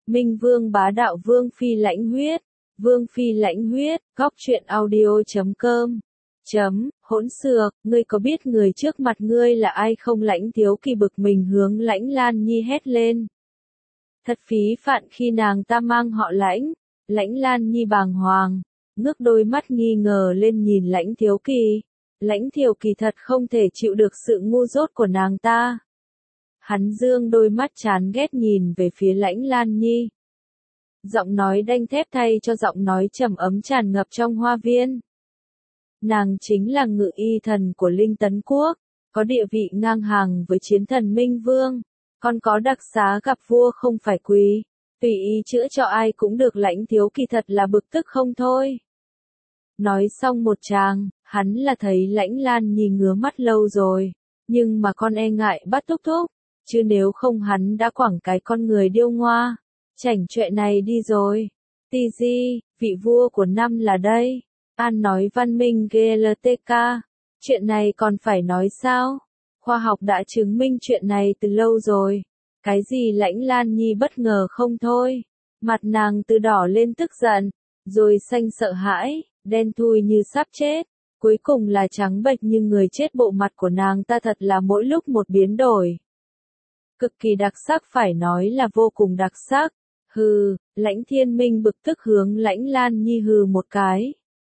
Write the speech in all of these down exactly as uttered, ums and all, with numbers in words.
Minh Vương bá đạo Vương Phi lãnh huyết, Vương Phi lãnh huyết, góc truyện audio chấm com. Chấm, hỗn xược, ngươi có biết người trước mặt ngươi là ai không? Lãnh Thiếu Kỳ bực mình hướng Lãnh Lan Nhi hét lên. Thật phí phạn khi nàng ta mang họ Lãnh. Lãnh Lan Nhi bàng hoàng, ngước đôi mắt nghi ngờ lên nhìn Lãnh Thiếu Kỳ. Lãnh Thiếu Kỳ thật không thể chịu được sự ngu dốt của nàng ta. Hắn dương đôi mắt chán ghét nhìn về phía Lãnh Lan Nhi. Giọng nói đanh thép thay cho giọng nói trầm ấm tràn ngập trong hoa viên. Nàng chính là ngự y thần của Linh Tấn Quốc, có địa vị ngang hàng với chiến thần Minh Vương, còn có đặc xá gặp vua không phải quý, tùy ý chữa cho ai cũng được. Lãnh Thiếu Kỳ thật là bực tức không thôi. Nói xong một tràng, hắn là thấy Lãnh Lan Nhi ngứa mắt lâu rồi, nhưng mà con e ngại bắt thúc thúc, chứ nếu không hắn đã quẳng cái con người điêu ngoa, chảnh chọe này đi rồi. Tì di, vị vua của năm là đây. An nói văn minh giê lờ tê ca, chuyện này còn phải nói sao? Khoa học đã chứng minh chuyện này từ lâu rồi. Cái gì? Lãnh Lan Nhi bất ngờ không thôi. Mặt nàng từ đỏ lên tức giận, rồi xanh sợ hãi, đen thui như sắp chết. Cuối cùng là trắng bệch như người chết. Bộ mặt của nàng ta thật là mỗi lúc một biến đổi. Cực kỳ đặc sắc, phải nói là vô cùng đặc sắc. Hừ, Lãnh Thiên Minh bực tức hướng Lãnh Lan Nhi hừ một cái.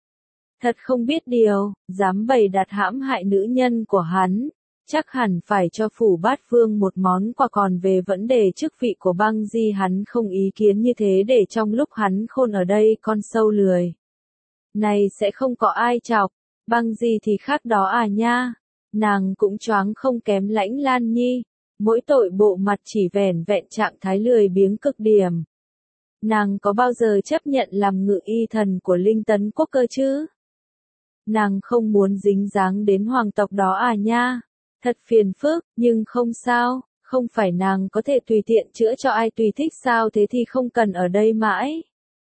Thật không biết điều, dám bày đặt hãm hại nữ nhân của hắn, chắc hẳn phải cho Phủ Bát Vương một món quà. Còn về vấn đề chức vị của Băng Di, hắn không ý kiến như thế, để trong lúc hắn khôn ở đây con sâu lười này sẽ không có ai chọc. Băng Di thì khác đó à nha, nàng cũng choáng không kém Lãnh Lan Nhi, mỗi tội bộ mặt chỉ vẻn vẹn trạng thái lười biếng cực điểm. Nàng có bao giờ chấp nhận làm ngự y thần của Linh Tấn Quốc cơ chứ? Nàng không muốn dính dáng đến hoàng tộc đó à nha, thật phiền phức. Nhưng không sao, không phải nàng có thể tùy tiện chữa cho ai tùy thích sao? Thế thì không cần ở đây mãi.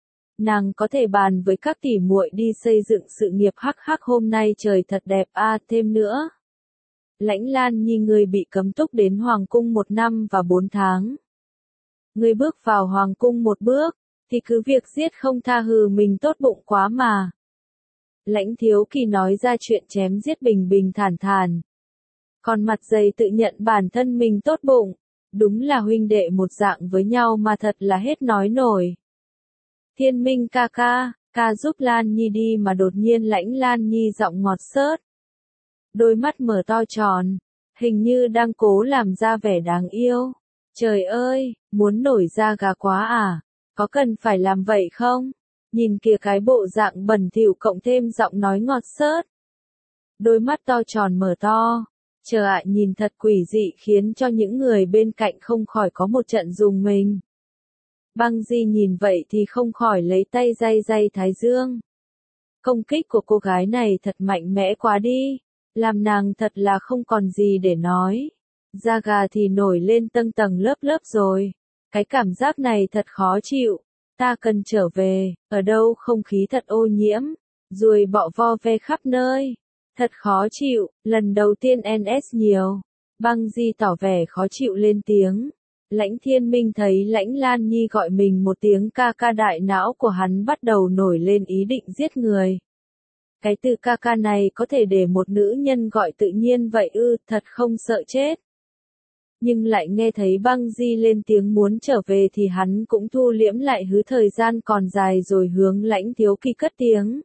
Nàng có thể bàn với các tỷ muội đi xây dựng sự nghiệp. Hắc hắc, hôm nay trời thật đẹp à. Thêm nữa, Lãnh Lan Nhi, người bị cấm túc đến hoàng cung một năm và bốn tháng. Người bước vào hoàng cung một bước, thì cứ việc giết không tha. Hừ, mình tốt bụng quá mà. Lãnh Thiếu Kỳ nói ra chuyện chém giết bình bình thản thản. Còn mặt dày tự nhận bản thân mình tốt bụng. Đúng là huynh đệ một dạng với nhau mà thật là hết nói nổi. Thiên Minh ca ca, ca giúp Lan Nhi đi mà. Đột nhiên Lãnh Lan Nhi giọng ngọt xớt. Đôi mắt mở to tròn, hình như đang cố làm ra vẻ đáng yêu. Trời ơi, muốn nổi da gà quá à, có cần phải làm vậy không? Nhìn kìa cái bộ dạng bẩn thỉu cộng thêm giọng nói ngọt xớt. Đôi mắt to tròn mở to, chờ ạ, nhìn thật quỷ dị, khiến cho những người bên cạnh không khỏi có một trận rùng mình. Băng Di nhìn vậy thì không khỏi lấy tay day day thái dương. Công kích của cô gái này thật mạnh mẽ quá đi, làm nàng thật là không còn gì để nói. Da gà thì nổi lên tầng tầng lớp lớp rồi. Cái cảm giác này thật khó chịu. Ta cần trở về, ở đâu không khí thật ô nhiễm, ruồi bọ vo ve khắp nơi. Thật khó chịu, lần đầu tiên en ét nhiều. Băng Di tỏ vẻ khó chịu lên tiếng. Lãnh Thiên Minh thấy Lãnh Lan Nhi gọi mình một tiếng ca ca, đại não của hắn bắt đầu nổi lên ý định giết người. Cái từ ca ca này có thể để một nữ nhân gọi tự nhiên vậy ư? Thật không sợ chết. Nhưng lại nghe thấy Băng Di lên tiếng muốn trở về thì hắn cũng thu liễm lại, hứ thời gian còn dài, rồi hướng Lãnh Thiếu Kỳ cất tiếng.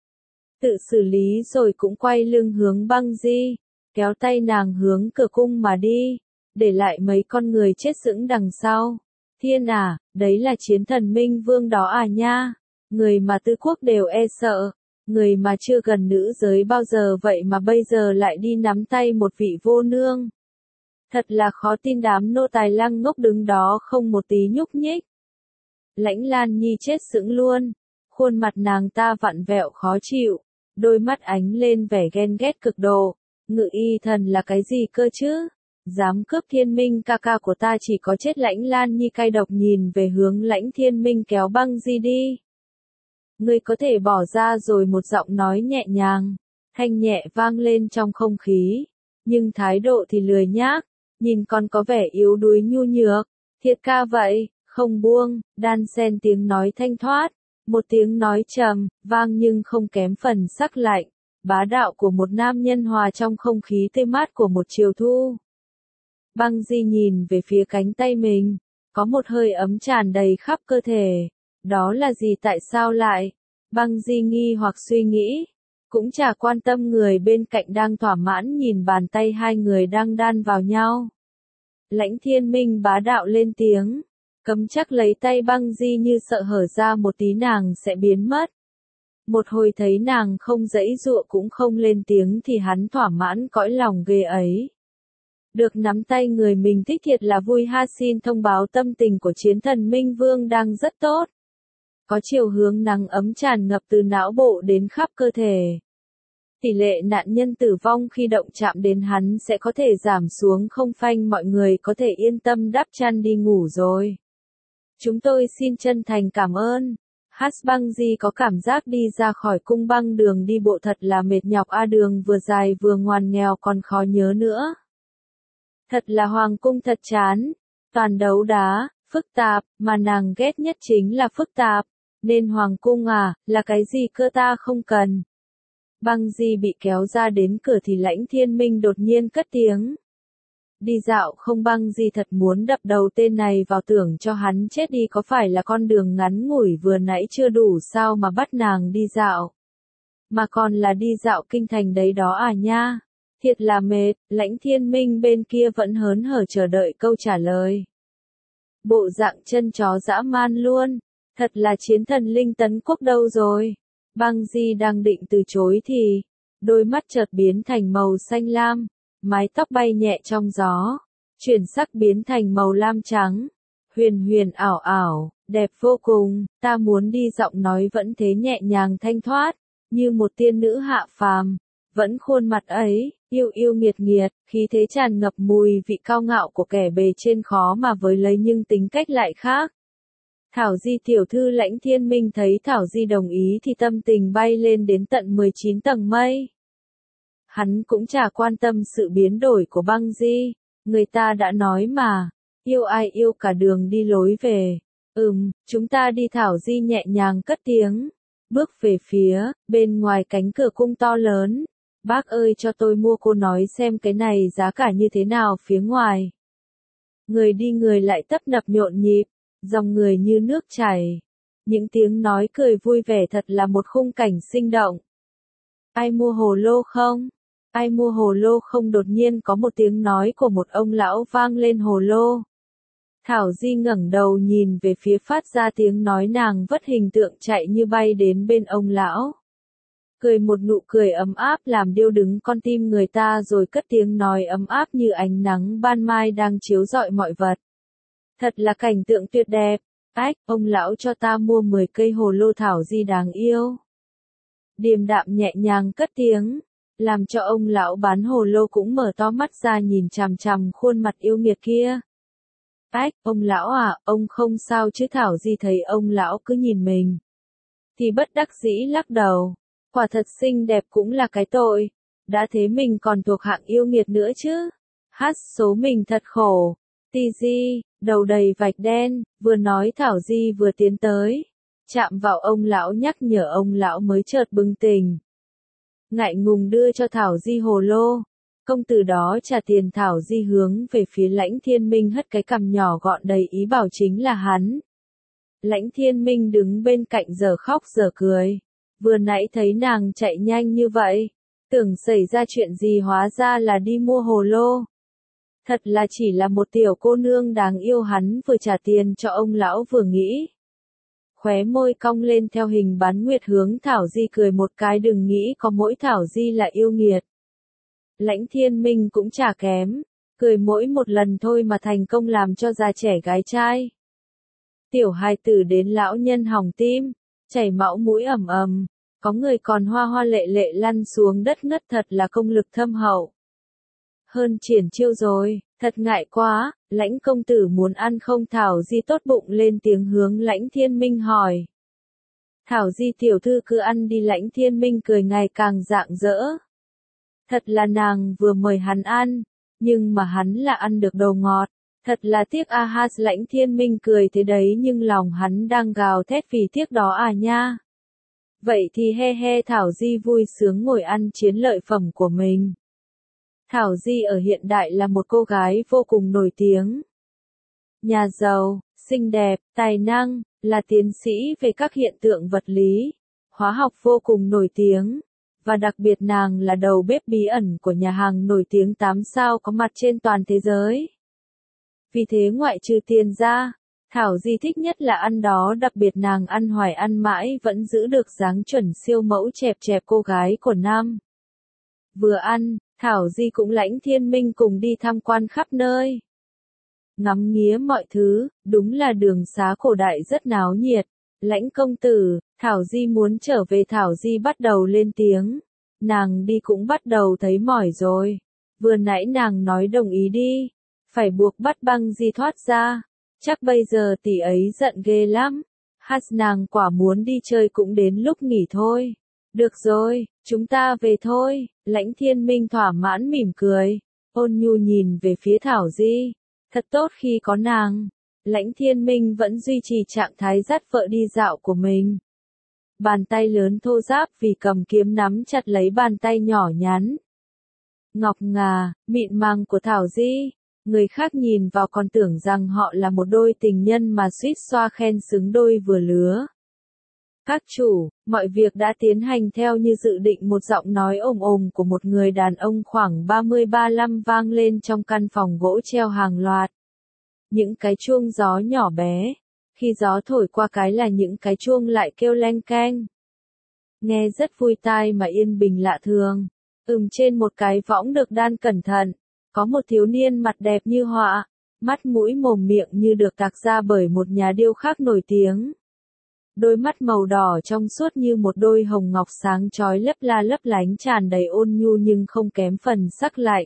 Tự xử lý rồi cũng quay lưng hướng Băng Di, kéo tay nàng hướng cửa cung mà đi, để lại mấy con người chết sững đằng sau. Thiên à, đấy là chiến thần Minh Vương đó à nha, người mà tứ quốc đều e sợ, người mà chưa gần nữ giới bao giờ vậy mà bây giờ lại đi nắm tay một vị vô nương. Thật là khó tin. Đám nô tài lăng ngốc đứng đó không một tí nhúc nhích. Lãnh Lan Nhi chết sững luôn, khuôn mặt nàng ta vặn vẹo khó chịu, đôi mắt ánh lên vẻ ghen ghét cực độ. Ngự y thần là cái gì cơ chứ? Dám cướp Thiên Minh ca ca của ta, chỉ có chết. Lãnh Lan Nhi cay độc nhìn về hướng Lãnh Thiên Minh, kéo Băng Di đi. Ngươi có thể bỏ ra rồi. Một giọng nói nhẹ nhàng, thanh nhẹ vang lên trong không khí, nhưng thái độ thì lười nhác, nhìn còn có vẻ yếu đuối nhu nhược. Thiệt ca vậy, không buông, đan xen tiếng nói thanh thoát, một tiếng nói trầm, vang nhưng không kém phần sắc lạnh, bá đạo của một nam nhân hòa trong không khí tươi mát của một chiều thu. Băng Di nhìn về phía cánh tay mình, có một hơi ấm tràn đầy khắp cơ thể. Đó là gì, tại sao lại? Băng Di nghi hoặc suy nghĩ, cũng chả quan tâm người bên cạnh đang thỏa mãn nhìn bàn tay hai người đang đan vào nhau. Lãnh Thiên Minh bá đạo lên tiếng, cấm chắc lấy tay Băng Di như sợ hở ra một tí nàng sẽ biến mất. Một hồi thấy nàng không giãy giụa cũng không lên tiếng thì hắn thỏa mãn cõi lòng ghê ấy. Được nắm tay người mình thích thiệt là vui ha, xin thông báo tâm tình của chiến thần Minh Vương đang rất tốt. Có chiều hướng nắng ấm tràn ngập từ não bộ đến khắp cơ thể. Tỷ lệ nạn nhân tử vong khi động chạm đến hắn sẽ có thể giảm xuống không phanh, mọi người có thể yên tâm đắp chăn đi ngủ rồi. Chúng tôi xin chân thành cảm ơn. Hát Băng Di có cảm giác đi ra khỏi cung băng đường đi bộ thật là mệt nhọc a, đường vừa dài vừa ngoằn nghèo còn khó nhớ nữa. Thật là hoàng cung thật chán, toàn đấu đá, phức tạp, mà nàng ghét nhất chính là phức tạp, nên hoàng cung à, là cái gì cơ ta không cần. Băng Di bị kéo ra đến cửa thì Lãnh Thiên Minh đột nhiên cất tiếng. Đi dạo không? Băng Di thật muốn đập đầu tên này vào, tưởng cho hắn chết đi, có phải là con đường ngắn ngủi vừa nãy chưa đủ sao mà bắt nàng đi dạo. Mà còn là đi dạo kinh thành đấy đó à nha. Thiệt là mệt. Lãnh Thiên Minh bên kia vẫn hớn hở chờ đợi câu trả lời. Bộ dạng chân chó dã man luôn. Thật là chiến thần Linh Tấn Quốc đâu rồi. Băng Di đang định từ chối thì, đôi mắt chợt biến thành màu xanh lam, mái tóc bay nhẹ trong gió, chuyển sắc biến thành màu lam trắng, huyền huyền ảo ảo, đẹp vô cùng. Ta muốn đi, giọng nói vẫn thế nhẹ nhàng thanh thoát, như một tiên nữ hạ phàm, vẫn khuôn mặt ấy, yêu yêu nghiệt nghiệt, khí thế tràn ngập mùi vị cao ngạo của kẻ bề trên khó mà với lấy, nhưng tính cách lại khác. Thảo Di tiểu thư. Lãnh Thiên Minh thấy Thảo Di đồng ý thì tâm tình bay lên đến tận mười chín tầng mây. Hắn cũng chả quan tâm sự biến đổi của Băng Di, người ta đã nói mà, yêu ai yêu cả đường đi lối về. Ừm, chúng ta đi. Thảo Di nhẹ nhàng cất tiếng, bước về phía bên ngoài cánh cửa cung to lớn. Bác ơi, cho tôi mua, cô nói xem cái này giá cả như thế nào phía ngoài. Người đi người lại tấp nập nhộn nhịp, dòng người như nước chảy. Những tiếng nói cười vui vẻ, thật là một khung cảnh sinh động. Ai mua hồ lô không? Ai mua hồ lô không? Đột nhiên có một tiếng nói của một ông lão vang lên. Hồ lô. Thảo Di ngẩng đầu nhìn về phía phát ra tiếng nói, nàng vất hình tượng chạy như bay đến bên ông lão. Cười một nụ cười ấm áp làm điêu đứng con tim người ta, rồi cất tiếng nói ấm áp như ánh nắng ban mai đang chiếu rọi mọi vật. Thật là cảnh tượng tuyệt đẹp. Ách, ông lão cho ta mua mười cây hồ lô. Thảo Di đáng yêu, điềm đạm nhẹ nhàng cất tiếng, làm cho ông lão bán hồ lô cũng mở to mắt ra nhìn chằm chằm khuôn mặt yêu nghiệt kia. Ách, ông lão à, ông không sao chứ? Thảo Di thấy ông lão cứ nhìn mình, thì bất đắc dĩ lắc đầu. Quả thật xinh đẹp cũng là cái tội, đã thế mình còn thuộc hạng yêu nghiệt nữa chứ. Hát số mình thật khổ. Ti Di, đầu đầy vạch đen, vừa nói Thảo Di vừa tiến tới, chạm vào ông lão nhắc nhở, ông lão mới chợt bừng tỉnh. Ngại ngùng đưa cho Thảo Di hồ lô. Công tử đó trả tiền. Thảo Di hướng về phía Lãnh Thiên Minh, hất cái cằm nhỏ gọn đầy ý bảo chính là hắn. Lãnh Thiên Minh đứng bên cạnh giờ khóc giờ cười. Vừa nãy thấy nàng chạy nhanh như vậy, tưởng xảy ra chuyện gì, hóa ra là đi mua hồ lô. Thật là chỉ là một tiểu cô nương đáng yêu. Hắn vừa trả tiền cho ông lão vừa nghĩ. Khóe môi cong lên theo hình bán nguyệt, hướng Thảo Di cười một cái, đừng nghĩ có mỗi Thảo Di là yêu nghiệt. Lãnh Thiên Minh cũng chả kém, cười mỗi một lần thôi mà thành công làm cho già trẻ gái trai, tiểu hài tử đến lão nhân hỏng tim, chảy máu mũi ầm ầm, có người còn hoa hoa lệ lệ lăn xuống đất ngất, thật là công lực thâm hậu. Hơn triển chiêu rồi, thật ngại quá. Lãnh công tử muốn ăn không? Thảo Di tốt bụng lên tiếng hướng Lãnh Thiên Minh hỏi. Thảo Di tiểu thư cứ ăn đi. Lãnh Thiên Minh cười ngày càng rạng rỡ. Thật là nàng vừa mời hắn ăn, nhưng mà hắn là ăn được đồ ngọt, Thật là tiếc a ha, Lãnh Thiên Minh cười thế đấy nhưng lòng hắn đang gào thét vì tiếc đó à nha. Vậy thì he he, Thảo Di vui sướng ngồi ăn chiến lợi phẩm của mình. Thảo Di ở hiện đại là một cô gái vô cùng nổi tiếng. Nhà giàu, xinh đẹp, tài năng, là tiến sĩ về các hiện tượng vật lý, hóa học vô cùng nổi tiếng. Và đặc biệt nàng là đầu bếp bí ẩn của nhà hàng nổi tiếng tám sao có mặt trên toàn thế giới. Vì thế ngoại trừ tiền ra, Thảo Di thích nhất là ăn đó, đặc biệt nàng ăn hoài ăn mãi vẫn giữ được dáng chuẩn siêu mẫu chẹp chẹp cô gái của Nam. Vừa ăn, Thảo Di cũng Lãnh Thiên Minh cùng đi tham quan khắp nơi. Ngắm nghía mọi thứ, đúng là đường xá cổ đại rất náo nhiệt. Lãnh công tử, Thảo Di muốn trở về. Thảo Di bắt đầu lên tiếng. Nàng đi cũng bắt đầu thấy mỏi rồi. Vừa nãy nàng nói đồng ý đi. Phải buộc bắt băng Di thoát ra. Chắc bây giờ tỷ ấy giận ghê lắm. Hát nàng quả muốn đi chơi cũng đến lúc nghỉ thôi. Được rồi, chúng ta về thôi. Lãnh Thiên Minh thỏa mãn mỉm cười. Ôn nhu nhìn về phía Thảo Di. Thật tốt khi có nàng. Lãnh Thiên Minh vẫn duy trì trạng thái dắt vợ đi dạo của mình. Bàn tay lớn thô ráp vì cầm kiếm nắm chặt lấy bàn tay nhỏ nhắn. Ngọc ngà, mịn màng của Thảo Di. Người khác nhìn vào còn tưởng rằng họ là một đôi tình nhân mà suýt xoa khen xứng đôi vừa lứa. Các chủ, mọi việc đã tiến hành theo như dự định. Một giọng nói ồm ồm của một người đàn ông khoảng ba mươi ba mươi lăm vang lên trong căn phòng gỗ treo hàng loạt. Những cái chuông gió nhỏ bé, khi gió thổi qua cái là những cái chuông lại kêu leng keng. Nghe rất vui tai mà yên bình lạ thường. Ừm, trên một cái võng được đan cẩn thận, có một thiếu niên mặt đẹp như họa, mắt mũi mồm miệng như được tạc ra bởi một nhà điêu khắc nổi tiếng. Đôi mắt màu đỏ trong suốt như một đôi hồng ngọc sáng chói lấp la lấp lánh, tràn đầy ôn nhu nhưng không kém phần sắc lạnh.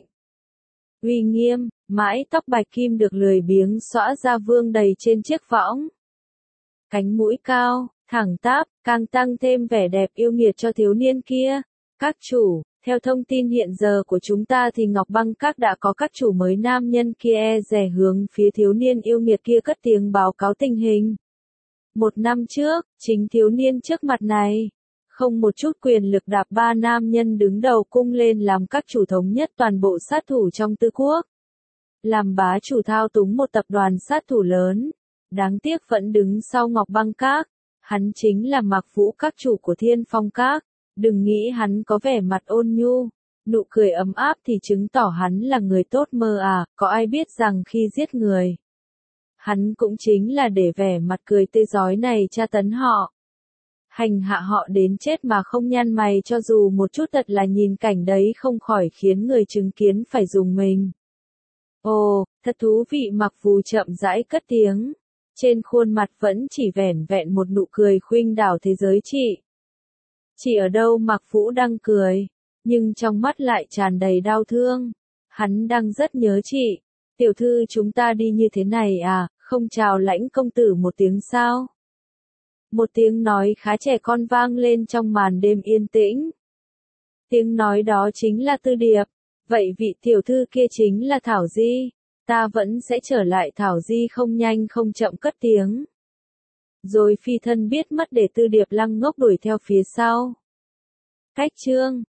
Uy nghiêm, mái tóc bạch kim được lười biếng xõa ra vương đầy trên chiếc võng. Cánh mũi cao, thẳng tắp, càng tăng thêm vẻ đẹp yêu nghiệt cho thiếu niên kia. Các chủ, theo thông tin hiện giờ của chúng ta thì Ngọc Băng Các đã có các chủ mới. Nam nhân kia e dè hướng phía thiếu niên yêu nghiệt kia cất tiếng báo cáo tình hình. Một năm trước, chính thiếu niên trước mặt này, không một chút quyền lực đạp ba nam nhân đứng đầu cung lên làm các chủ thống nhất toàn bộ sát thủ trong Tư Quốc. Làm bá chủ thao túng một tập đoàn sát thủ lớn. Đáng tiếc vẫn đứng sau Ngọc Băng Các. Hắn chính là Mạc Vũ, các chủ của Thiên Phong Các. Đừng nghĩ hắn có vẻ mặt ôn nhu, nụ cười ấm áp thì chứng tỏ hắn là người tốt mơ à. Có ai biết rằng khi giết người, hắn cũng chính là để vẻ mặt cười tươi rói này tra tấn họ, hành hạ họ đến chết mà không nhăn mày cho dù một chút. Thật là nhìn cảnh đấy không khỏi khiến người chứng kiến phải rùng mình. Ồ, thật thú vị. Mạc Vũ chậm rãi cất tiếng. Trên khuôn mặt vẫn chỉ vẻn vẹn một nụ cười khuynh đảo thế giới chị. Chỉ ở đâu Mạc Vũ đang cười, nhưng trong mắt lại tràn đầy đau thương. Hắn đang rất nhớ chị. Tiểu thư, chúng ta đi như thế này à, không chào Lãnh công tử một tiếng sao? Một tiếng nói khá trẻ con vang lên trong màn đêm yên tĩnh. Tiếng nói đó chính là Tư Điệp. Vậy vị tiểu thư kia chính là Thảo Di. Ta vẫn sẽ trở lại. Thảo Di không nhanh không chậm cất tiếng. Rồi phi thân biết mất để Tư Điệp lăng ngốc đuổi theo phía sau. Cách chương